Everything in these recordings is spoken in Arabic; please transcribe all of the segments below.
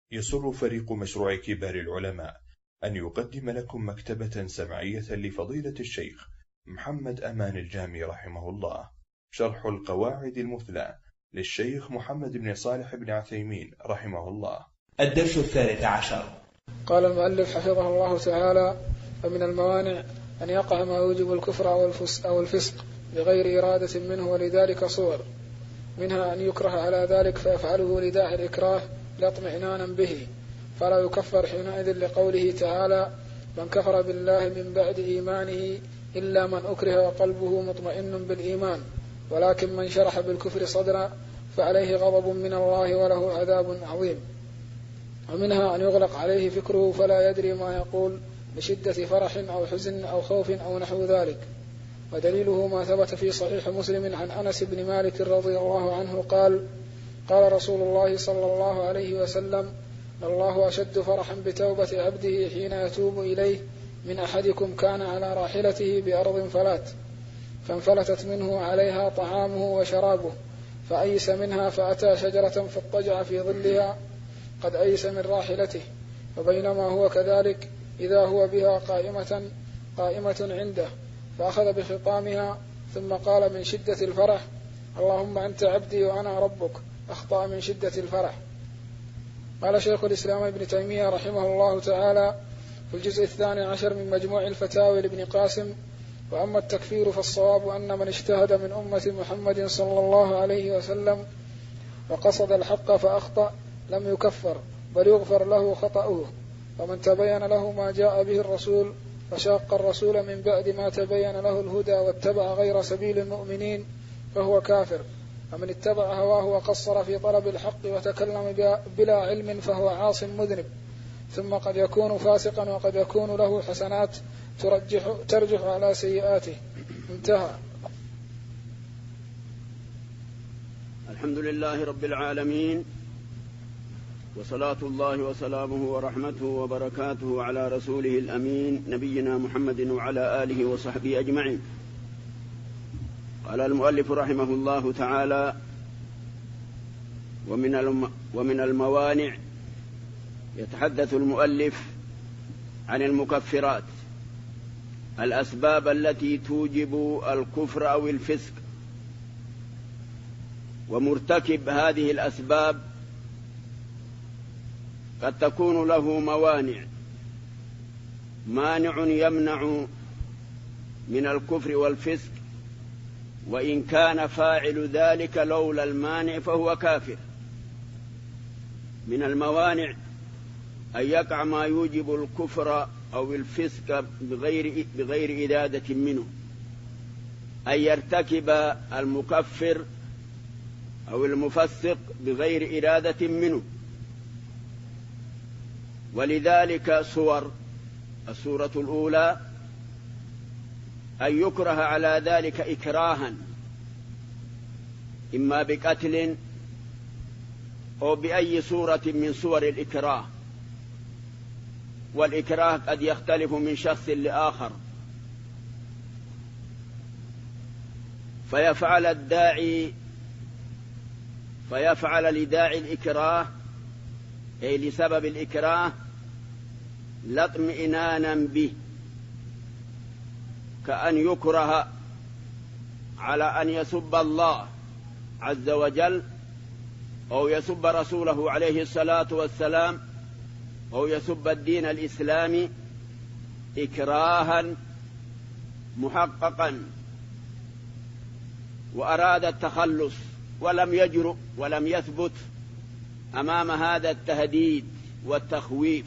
يسر فريق مشروع كبار العلماء أن يقدم لكم مكتبة سمعية لفضيلة الشيخ محمد أمان الجامي رحمه الله، شرح القواعد المثلى للشيخ محمد بن صالح بن عثيمين رحمه الله. الدرس 13. قال المؤلف حفظه الله تعالى: فمن الموانع أن يقع ما يوجب الكفر أو الفسق بغير إرادة منه، ولذلك صور، منها أن يكره على ذلك فيفعله لداعي الإكراه لا اطمئنانا به فلا يكفر حينئذ، لقوله تعالى: من كفر بالله من بعد إيمانه إلا من أكره وقلبه مطمئن بالإيمان، ولكن من شرح بالكفر صدرا فعليه غضب من الله وله عذاب عظيم. ومنها أن يغلق عليه فكره فلا يدري ما يقول لشدة فرح أو حزن أو خوف أو نحو ذلك. ودليله ما ثبت في صحيح مسلم عن أنس بن مالك رضي الله عنه قال: قال رسول الله صلى الله عليه وسلم: الله أشد فرحا بتوبة عبده حين يتوب إليه من أحدكم كان على راحلته بأرض فلات فانفلتت منه عليها طعامه وشرابه فأيس منها فأتى شجرة فاضطجع في ظلها قد أيس من راحلته، وبينما هو كذلك إذا هو بها قائمة عنده فأخذ بخطامها ثم قال من شدة الفرح: اللهم أنت عبدي وأنا ربك، أخطأ من شدة الفرح. قال شيخ الإسلام ابن تيمية رحمه الله تعالى في الجزء 12 من مجموع الفتاوي لابن قاسم: وأما التكفير فالصواب أن من اجتهد من أمة محمد صلى الله عليه وسلم وقصد الحق فأخطأ لم يكفر بل يغفر له خطأه، ومن تبين له ما جاء به الرسول فشاق الرسول من بعد ما تبين له الهدى واتبع غير سبيل المؤمنين فهو كافر، ومن اتبع هواه وقصر في طلب الحق وتكلم بلا علم فهو عاص مذنب، ثم قد يكون فاسقا وقد يكون له حسنات ترجح على سيئاته. انتهى. الحمد لله رب العالمين، وصلاة الله وسلامه ورحمته وبركاته على رسوله الأمين نبينا محمد وعلى آله وصحبه أجمعين. قال المؤلف رحمه الله تعالى: ومن الموانع، يتحدث المؤلف عن المكفرات، الأسباب التي توجب الكفر أو الفسق، ومرتكب هذه الأسباب قد تكون له موانع، مانع يمنع من الكفر والفسق، وإن كان فاعل ذلك لولا المانع فهو كافر. من الموانع أن يقع ما يوجب الكفر أو الفسق بغير إرادة منه، أن يرتكب المكفر أو المفسق بغير إرادة منه، ولذلك صور: الصورة الأولى أن يكره على ذلك إكراها، إما بقتل أو بأي صورة من صور الإكراه، والإكراه قد يختلف من شخص لآخر، فيفعل لداعي الإكراه أي لسبب الإكراه لا اطمئنانا به، كأن يكره على أن يسب الله عز وجل أو يسب رسوله عليه الصلاة والسلام أو يسب الدين الإسلامي إكراها محققا، وأراد التخلص ولم يجرؤ ولم يثبت أمام هذا التهديد والتخويف.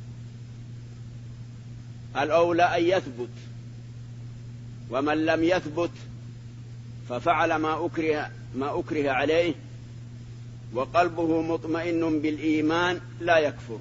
الأولى أن يثبت، ومن لم يثبت ففعل ما أكره عليه وقلبه مطمئن بالإيمان لا يكفر،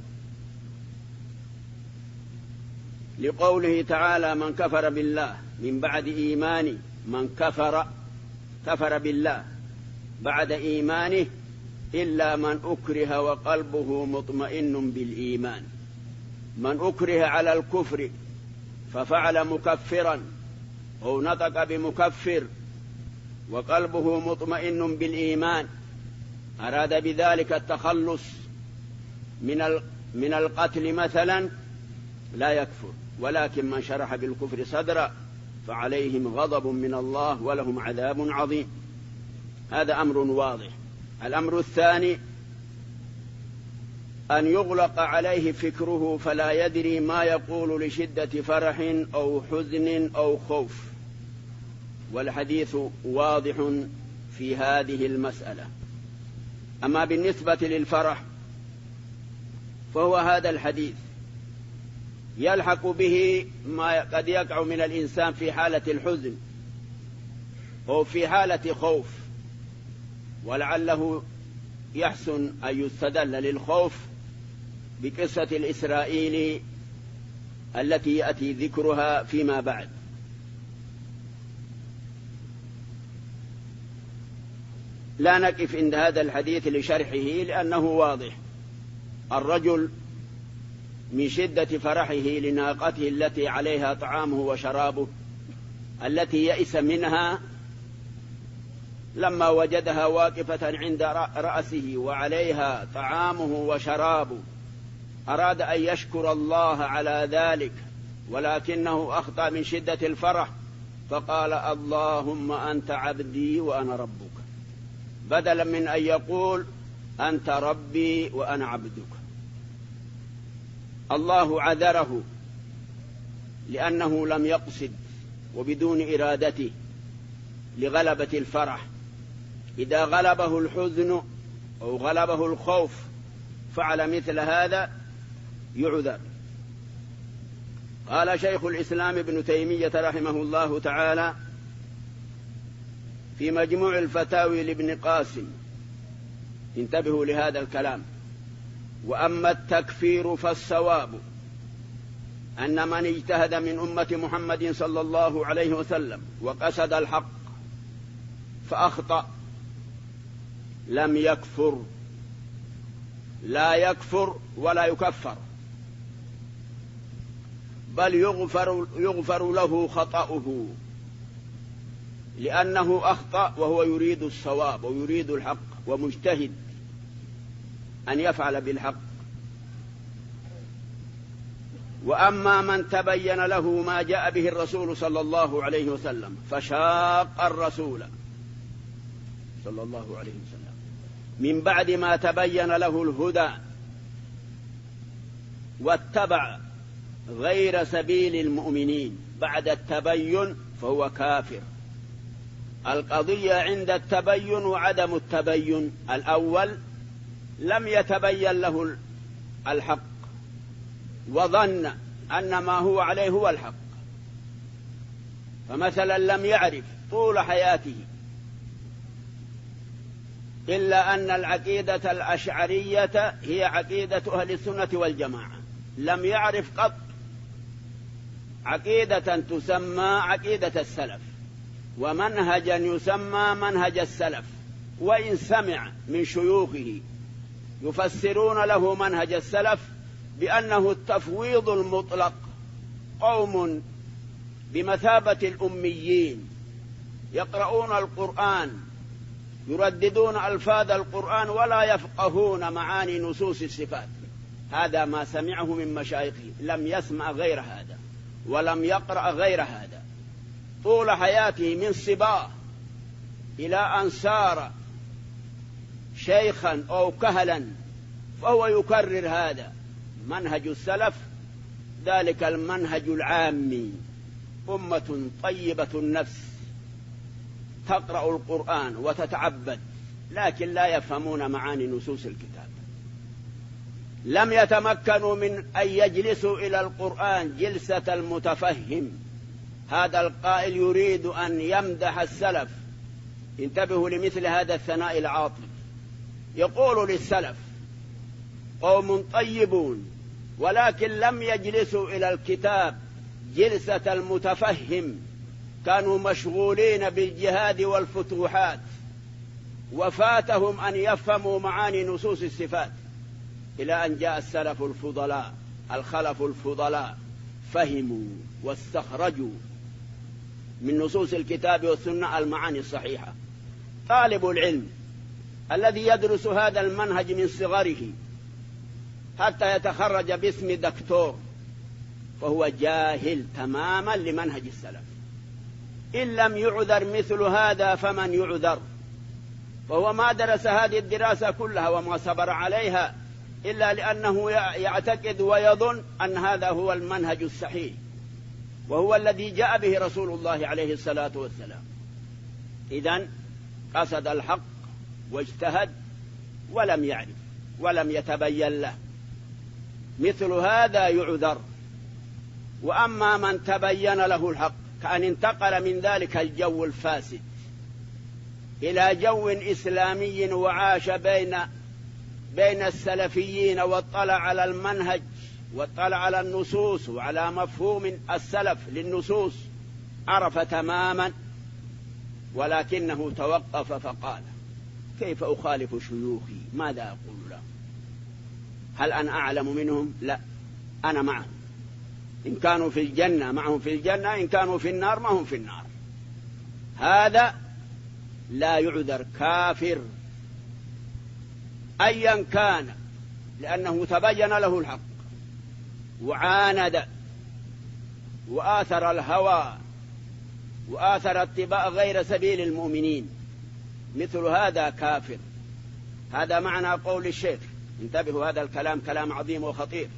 لقوله تعالى: من كفر بالله من بعد إيمانه، من كفر بالله بعد إيمانه إلا من أكره وقلبه مطمئن بالإيمان. من أكره على الكفر ففعل مكفرا أو نطق بمكفر وقلبه مطمئن بالإيمان، أراد بذلك التخلص من القتل مثلا لا يكفر، ولكن من شرح بالكفر صدرا فعليهم غضب من الله ولهم عذاب عظيم. هذا أمر واضح. الأمر الثاني أن يغلق عليه فكره فلا يدري ما يقول لشدة فرح أو حزن أو خوف، والحديث واضح في هذه المسألة. أما بالنسبة للفرح فهو هذا الحديث يلحق به ما قد يقع من الإنسان في حالة الحزن أو في حالة خوف، ولعله يحسن أن يستدل للخوف بقصة الإسرائيلي التي يأتي ذكرها فيما بعد. لا نقف عند هذا الحديث لشرحه لأنه واضح. الرجل من شدة فرحه لناقته التي عليها طعامه وشرابه التي يئس منها لما وجدها واقفة عند رأسه وعليها طعامه وشرابه أراد أن يشكر الله على ذلك، ولكنه أخطأ من شدة الفرح فقال اللهم أنت عبدي وأنا ربك، بدلا من أن يقول أنت ربي وأنا عبدك. الله عذره لأنه لم يقصد وبدون إرادته لغلبة الفرح. إذا غلبه الحزن أو غلبه الخوف فعل مثل هذا يعذر. قال شيخ الإسلام ابن تيمية رحمه الله تعالى في مجموع الفتاوي لابن قاسم، انتبهوا لهذا الكلام: وأما التكفير فالصواب أن من اجتهد من أمة محمد صلى الله عليه وسلم وقصد الحق فأخطأ لم يكفر، لا يكفر ولا يكفر، بل يغفر له خطأه لأنه أخطأ وهو يريد الصواب ويريد الحق ومجتهد أن يفعل بالحق. وأما من تبين له ما جاء به الرسول صلى الله عليه وسلم فشاق الرسول صلى الله عليه وسلم من بعد ما تبين له الهدى واتبع غير سبيل المؤمنين بعد التبين فهو كافر. القضية عند التبين وعدم التبين: الأول لم يتبين له الحق وظن أن ما هو عليه هو الحق، فمثلا لم يعرف طول حياته إلا أن العقيدة الأشعرية هي عقيدة أهل السنة والجماعة، لم يعرف قط عقيدة تسمى عقيدة السلف ومنهجا يسمى منهج السلف، وإن سمع من شيوخه يفسرون له منهج السلف بأنه التفويض المطلق، قوم بمثابة الأميين يقرؤون القرآن يرددون ألفاظ القرآن ولا يفقهون معاني نصوص الصفات. هذا ما سمعه من مشايخه، لم يسمع غير هذا ولم يقرأ غير هذا طول حياته من صباه إلى أن صار شيخا أو كهلا، فهو يكرر هذا منهج السلف، ذلك المنهج العامي: أمة طيبة النفس تقرأ القرآن وتتعبد لكن لا يفهمون معاني نصوص الكتاب، لم يتمكنوا من أن يجلسوا إلى القرآن جلسة المتفهم. هذا القائل يريد أن يمدح السلف، انتبهوا لمثل هذا الثناء العاطف، يقول للسلف: قوم طيبون ولكن لم يجلسوا إلى الكتاب جلسة المتفهم، كانوا مشغولين بالجهاد والفتوحات وفاتهم أن يفهموا معاني نصوص الصفات، إلى أن جاء السلف الفضلاء الخلف الفضلاء فهموا واستخرجوا من نصوص الكتاب والسنة المعاني الصحيحة. طالب العلم الذي يدرس هذا المنهج من صغره حتى يتخرج باسم دكتور، فهو جاهل تماما لمنهج السلف. إن لم يعذر مثل هذا فمن يعذر؟ فهو ما درس هذه الدراسة كلها وما صبر عليها إلا لأنه يعتقد ويظن أن هذا هو المنهج الصحيح، وهو الذي جاء به رسول الله عليه الصلاة والسلام. إذن قصد الحق واجتهد ولم يعرف ولم يتبين له، مثل هذا يعذر. وأما من تبين له الحق كأن انتقل من ذلك الجو الفاسد إلى جو إسلامي وعاش بين السلفيين، واطلع على المنهج واطلع على النصوص وعلى مفهوم السلف للنصوص، عرف تماما، ولكنه توقف فقال: كيف أخالف شيوخي؟ ماذا أقول لهم؟ هل أنا أعلم منهم؟ لا، أنا معهم. إن كانوا في الجنة معهم في الجنة، إن كانوا في النار معهم في النار. هذا لا يعذر، كافر أيا كان، لأنه تبين له الحق وعاند وآثر الهوى وآثر اتباع غير سبيل المؤمنين، مثل هذا كافر. هذا معنى قول الشيخ. انتبهوا، هذا الكلام كلام عظيم وخطير.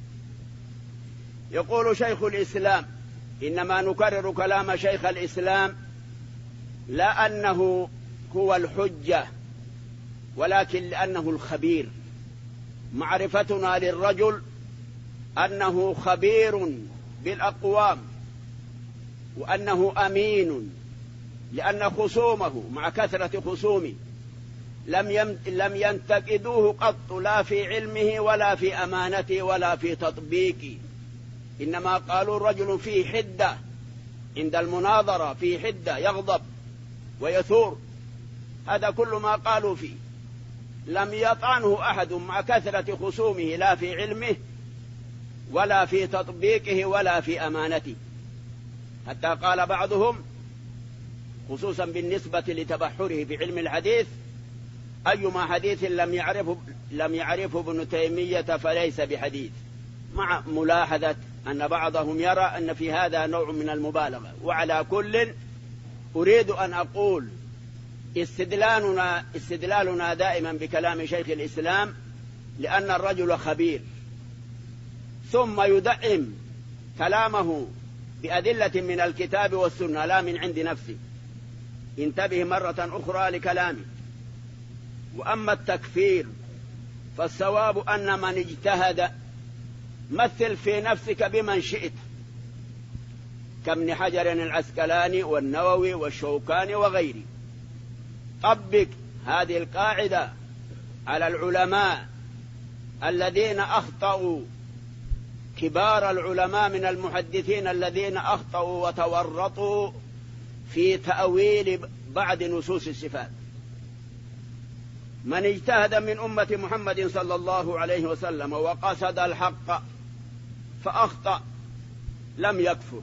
يقول شيخ الإسلام: إنما نكرر كلام شيخ الإسلام لا أنه هو الحجة، ولكن لأنه الخبير. معرفتنا للرجل أنه خبير بالأقوام، وأنه أمين، لأن خصومه مع كثرة خصومه لم ينتقدوه قط، لا في علمه ولا في أمانته ولا في تطبيقه، إنما قالوا الرجل فيه حدة عند المناظرة، فيه حدة، يغضب ويثور. هذا كل ما قالوا فيه. لم يطعنه أحد مع كثرة خصومه، لا في علمه ولا في تطبيقه ولا في أمانته. حتى قال بعضهم، خصوصا بالنسبة لتبحره بعلم الحديث: أيما حديث لم يعرفه ابن تيمية فليس بحديث، مع ملاحظة أن بعضهم يرى أن في هذا نوع من المبالغة. وعلى كل أريد أن أقول استدلالنا دائما بكلام شيخ الإسلام لأن الرجل خبير، ثم يدعم كلامه بأدلة من الكتاب والسنة لا من عند نفسه. انتبه مرة أخرى لكلامي. وأما التكفير فالصواب أن من اجتهد، مثل في نفسك بمن شئت، كابن حجر العسقلاني والنووي والشوكاني وغيره. طبق هذه القاعدة على العلماء الذين أخطأوا، كبار العلماء من المحدثين الذين أخطأوا وتورطوا في تأويل بعض نصوص الصفات. من اجتهد من أمة محمد صلى الله عليه وسلم وقصد الحق فأخطأ لم يكفر،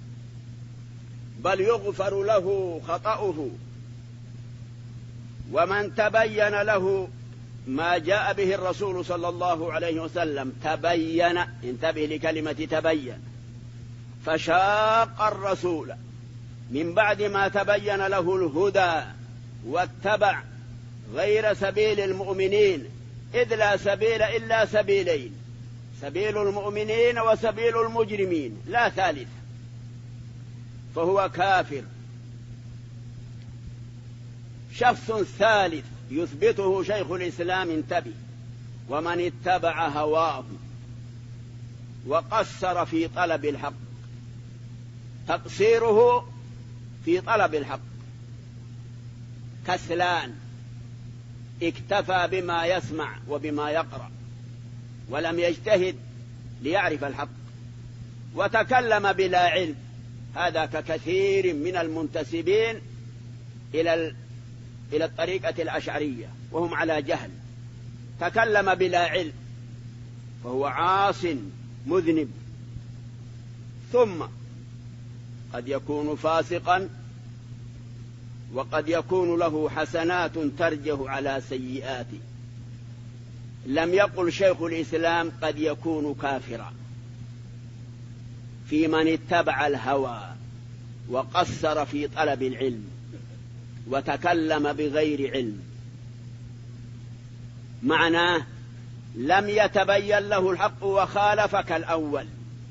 بل يغفر له خطأه. ومن تبين له ما جاء به الرسول صلى الله عليه وسلم تبين، انتبه لكلمة تبين، فشاق الرسول من بعد ما تبين له الهدى واتبع غير سبيل المؤمنين، إذ لا سبيل إلا سبيلين، سبيل المؤمنين وسبيل المجرمين، لا ثالث، فهو كافر. شخص ثالث يثبته شيخ الإسلام، انتبه: ومن اتبع هواه وقصر في طلب الحق، تقصيره في طلب الحق، كسلان، اكتفى بما يسمع وبما يقرأ ولم يجتهد ليعرف الحق، وتكلم بلا علم. هذا ككثير من المنتسبين إلى الطريقة الأشعرية وهم على جهل، تكلم بلا علم فهو عاص مذنب. ثم قد يكون فاسقا، وقد يكون له حسنات ترجه على سيئات، لم يقل شيخ الإسلام قد يكون كافرا في من اتبع الهوى وقصر في طلب العلم وتكلم بغير علم. معناه لم يتبين له الحق وخالف كالأول،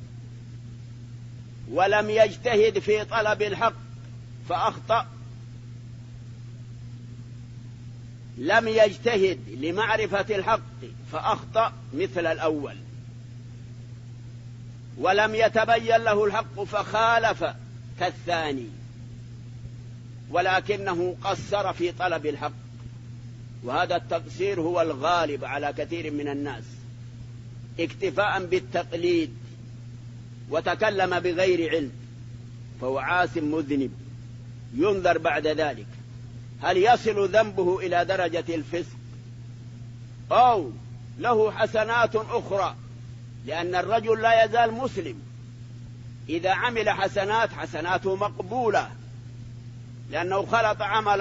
ولم يجتهد في طلب الحق فأخطأ، لم يجتهد لمعرفة الحق فأخطأ مثل الأول، ولم يتبين له الحق فخالف كالثاني، ولكنه قصر في طلب الحق. وهذا التقصير هو الغالب على كثير من الناس، اكتفاء بالتقليد، وتكلم بغير علم، فهو عاص مذنب ينذر بعد ذلك. هل يصل ذنبه إلى درجة الفسق أو له حسنات أخرى؟ لأن الرجل لا يزال مسلم، إذا عمل حسنات حسناته مقبولة، لأنه خلط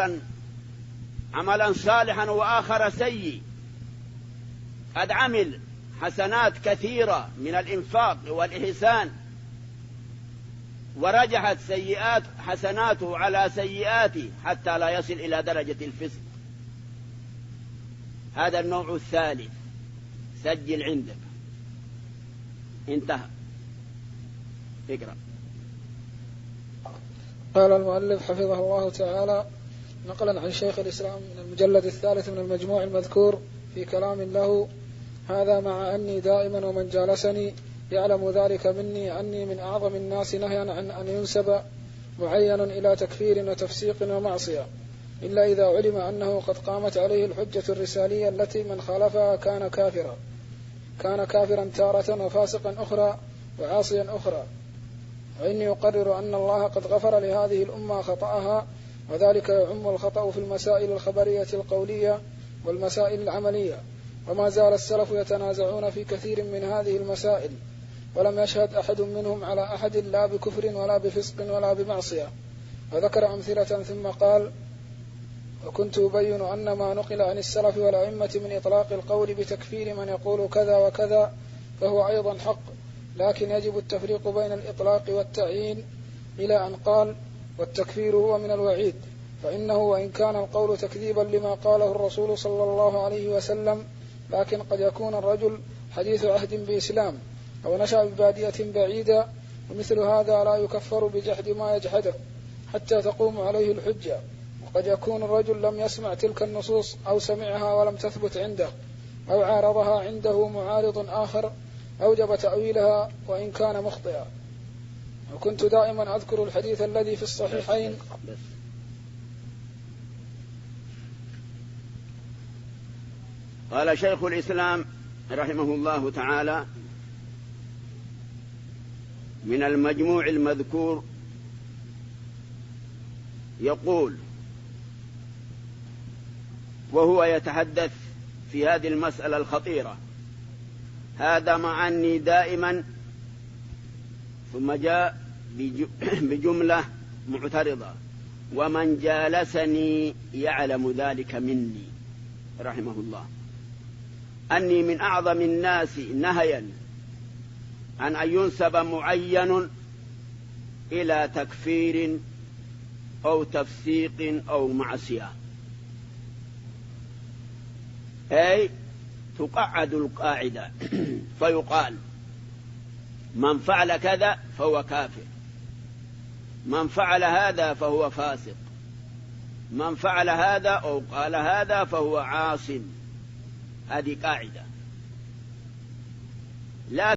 عملا صالحا وآخر سيء. قد عمل حسنات كثيرة من الإنفاق والإحسان، ورجحت حسناته على سيئاته حتى لا يصل إلى درجة الفسق. هذا النوع الثالث، سجل عندك. انتهى. اقرأ. قال المؤلف حفظه الله تعالى نقلا عن شيخ الإسلام من المجلد الثالث من المجموع المذكور في كلام له: هذا مع أني دائما ومن جالسني يعلم ذلك مني أني من أعظم الناس نهيا عن أن ينسب معين إلى تكفير وتفسيق ومعصية، إلا إذا علم أنه قد قامت عليه الحجة الرسالية التي من خالفها كان كافرا تارة وفاسقا أخرى وعاصيا أخرى. وإني أقرر أن الله قد غفر لهذه الأمة خطأها، وذلك يعم الخطأ في المسائل الخبرية القولية والمسائل العملية، وما زال السلف يتنازعون في كثير من هذه المسائل، ولم يشهد أحد منهم على أحد لا بكفر ولا بفسق ولا بمعصية. وذكر أمثلة ثم قال: وكنت أبين أن ما نقل عن السلف والأئمة من إطلاق القول بتكفير من يقول كذا وكذا فهو أيضا حق، لكن يجب التفريق بين الإطلاق والتعيين، إلى أن قال: والتكفير هو من الوعيد، فإنه وإن كان القول تكذيبا لما قاله الرسول صلى الله عليه وسلم، لكن قد يكون الرجل حديث عهد بإسلام أو نشأ ببادية بعيدة، ومثل هذا لا يكفر بجحد ما يجحده حتى تقوم عليه الحجة. وقد يكون الرجل لم يسمع تلك النصوص أو سمعها ولم تثبت عنده، أو عارضها عنده معارض آخر أوجب تأويلها وإن كان مخطئا. وكنت دائما أذكر الحديث الذي في الصحيحين. قال شيخ الإسلام رحمه الله تعالى من المجموع المذكور، يقول وهو يتحدث في هذه المسألة الخطيرة: هذا مع أني دائما، ثم جاء بجملة معترضة: ومن جالسني يعلم ذلك مني، رحمه الله، أني من أعظم الناس نهيا عن أن ينسب معين إلى تكفير أو تفسيق أو معصية، أي تقعد القاعدة فيقال: من فعل كذا فهو كافر، من فعل هذا فهو فاسق، من فعل هذا أو قال هذا فهو عاص. هذه قاعدة. لا